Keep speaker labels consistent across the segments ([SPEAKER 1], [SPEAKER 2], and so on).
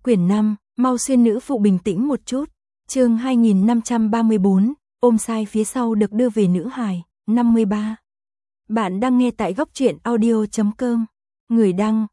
[SPEAKER 1] Quyển 5, mau xuyên nữ phụ bình tĩnh một chút. Chương 2534, ôm sai phía sau được đưa về nữ hài, 53. Bạn đang nghe tại góc truyện audio.com. Người đăng,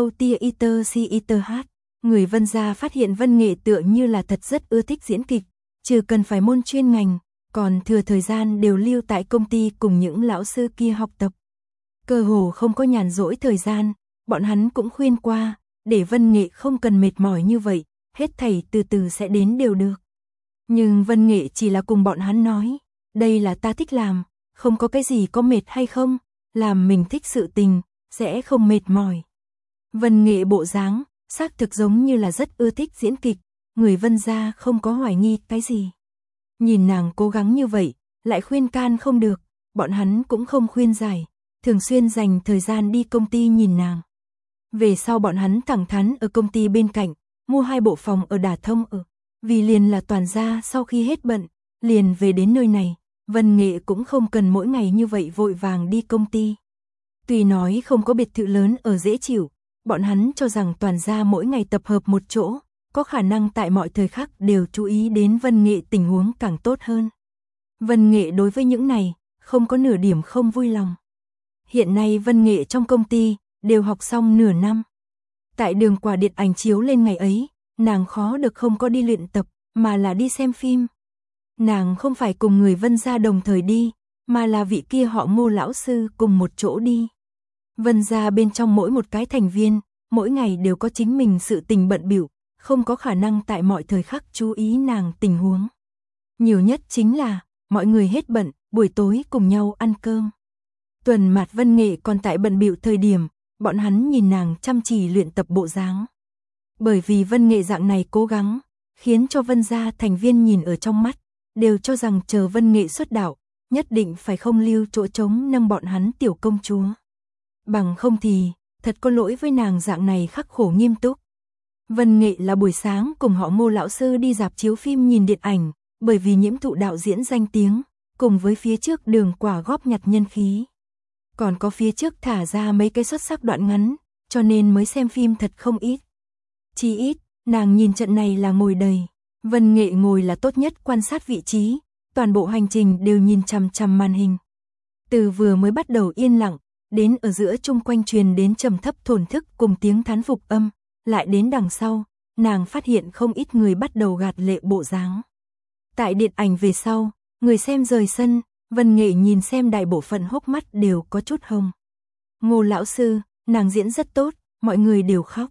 [SPEAKER 1] Erotiaiter. Người Vân gia phát hiện Vân Nghệ tựa như là thật rất ưa thích diễn kịch, trừ cần phải môn chuyên ngành, còn thừa thời gian đều lưu tại công ty cùng những lão sư kia học tập. Cơ hồ không có nhàn rỗi thời gian, bọn hắn cũng khuyên qua, để Vân Nghệ không cần mệt mỏi như vậy, hết thảy từ từ sẽ đến đều được. Nhưng Vân Nghệ chỉ là cùng bọn hắn nói, đây là ta thích làm, không có cái gì có mệt hay không, làm mình thích sự tình, sẽ không mệt mỏi. Vân Nghệ bộ dáng, xác thực giống như là rất ưa thích diễn kịch, người Vân gia không có hoài nghi cái gì. Nhìn nàng cố gắng như vậy, lại khuyên can không được, bọn hắn cũng không khuyên giải, thường xuyên dành thời gian đi công ty nhìn nàng. Về sau bọn hắn thẳng thắn ở công ty bên cạnh, mua 2 bộ phòng ở Đả Thông ở. Vì liền là toàn gia sau khi hết bận, liền về đến nơi này, Vân Nghệ cũng không cần mỗi ngày như vậy vội vàng đi công ty. Tuy nói không có biệt thự lớn ở dễ chịu, bọn hắn cho rằng toàn gia mỗi ngày tập hợp một chỗ, có khả năng tại mọi thời khắc đều chú ý đến Vân Nghệ tình huống càng tốt hơn. Vân Nghệ đối với những này, không có nửa điểm không vui lòng. Hiện nay Vân Nghệ trong công ty, đều học xong nửa năm. Tại đường quả điện ảnh chiếu lên ngày ấy, nàng khó được không có đi luyện tập, mà là đi xem phim. Nàng không phải cùng người Vân gia đồng thời đi, mà là vị kia họ Ngô lão sư cùng một chỗ đi. Vân gia bên trong mỗi một cái thành viên, mỗi ngày đều có chính mình sự tình bận bịu, không có khả năng tại mọi thời khắc chú ý nàng tình huống. Nhiều nhất chính là, mọi người hết bận, buổi tối cùng nhau ăn cơm. Tuần Mạt Vân Nghệ còn tại bận bịu thời điểm, bọn hắn nhìn nàng chăm chỉ luyện tập bộ dáng. Bởi vì Vân Nghệ dạng này cố gắng, khiến cho Vân gia thành viên nhìn ở trong mắt, đều cho rằng chờ Vân Nghệ xuất đạo, nhất định phải không lưu chỗ trống nâng bọn hắn tiểu công chúa. Bằng không thì, thật có lỗi với nàng dạng này khắc khổ nghiêm túc. Vân Nghệ là buổi sáng cùng họ Ngô lão sư đi rạp chiếu phim nhìn điện ảnh, bởi vì nhiễm thụ đạo diễn danh tiếng, cùng với phía trước đường quả góp nhặt nhân khí. Còn có phía trước thả ra mấy cái xuất sắc đoạn ngắn, cho nên mới xem phim thật không ít. Chỉ ít, nàng nhìn trận này là ngồi đầy. Vân Nghệ ngồi là tốt nhất quan sát vị trí, toàn bộ hành trình đều nhìn chằm chằm màn hình. Từ vừa mới bắt đầu yên lặng, đến ở giữa chung quanh truyền đến trầm thấp thổn thức cùng tiếng thán phục âm, lại đến đằng sau, nàng phát hiện không ít người bắt đầu gạt lệ bộ dáng. Tại điện ảnh về sau, người xem rời sân, Vân Nghệ nhìn xem đại bộ phận hốc mắt đều có chút hồng. Ngô lão sư, nàng diễn rất tốt, mọi người đều khóc.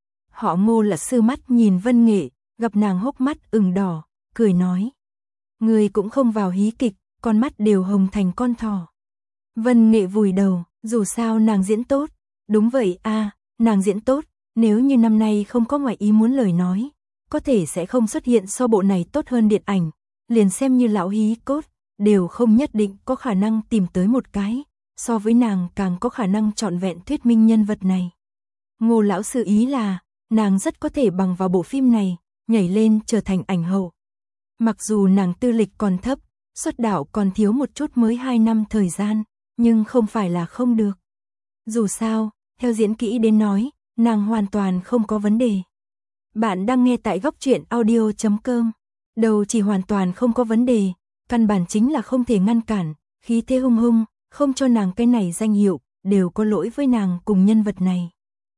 [SPEAKER 1] Họ Ngô là sư mắt nhìn Vân Nghệ, gặp nàng hốc mắt ửng đỏ, cười nói. Người cũng không vào hí kịch, con mắt đều hồng thành con thỏ. Vân Nghệ vùi đầu, dù sao nàng diễn tốt. Đúng vậy a, nàng diễn tốt, nếu như năm nay không có ngoại ý muốn lời nói, có thể sẽ không xuất hiện so bộ này tốt hơn điện ảnh, liền xem như lão hí cốt, đều không nhất định có khả năng tìm tới một cái, so với nàng càng có khả năng trọn vẹn thuyết minh nhân vật này. Ngô lão sư ý là, nàng rất có thể bằng vào bộ phim này, nhảy lên trở thành ảnh hậu. Mặc dù nàng tư lịch còn thấp, xuất đạo còn thiếu một chút mới 2 năm thời gian, nhưng không phải là không được. Dù sao, theo diễn kỹ đến nói, nàng hoàn toàn không có vấn đề. Bạn đang nghe tại góc truyện audio.com. Đầu chỉ hoàn toàn không có vấn đề, căn bản chính là không thể ngăn cản, khí thế hung hung, không cho nàng cái này danh hiệu, đều có lỗi với nàng cùng nhân vật này.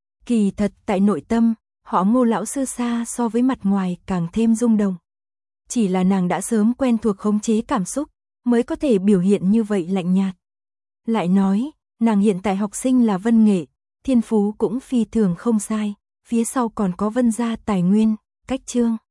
[SPEAKER 1] Kỳ thật tại nội tâm, họ Ngô lão sư xa so với mặt ngoài càng thêm rung động. Chỉ là nàng đã sớm quen thuộc khống chế cảm xúc, mới có thể biểu hiện như vậy lạnh nhạt. Lại nói, nàng hiện tại học sinh là Vân Nghệ, thiên phú cũng phi thường không sai, phía sau còn có Vân gia tài nguyên, cách chương.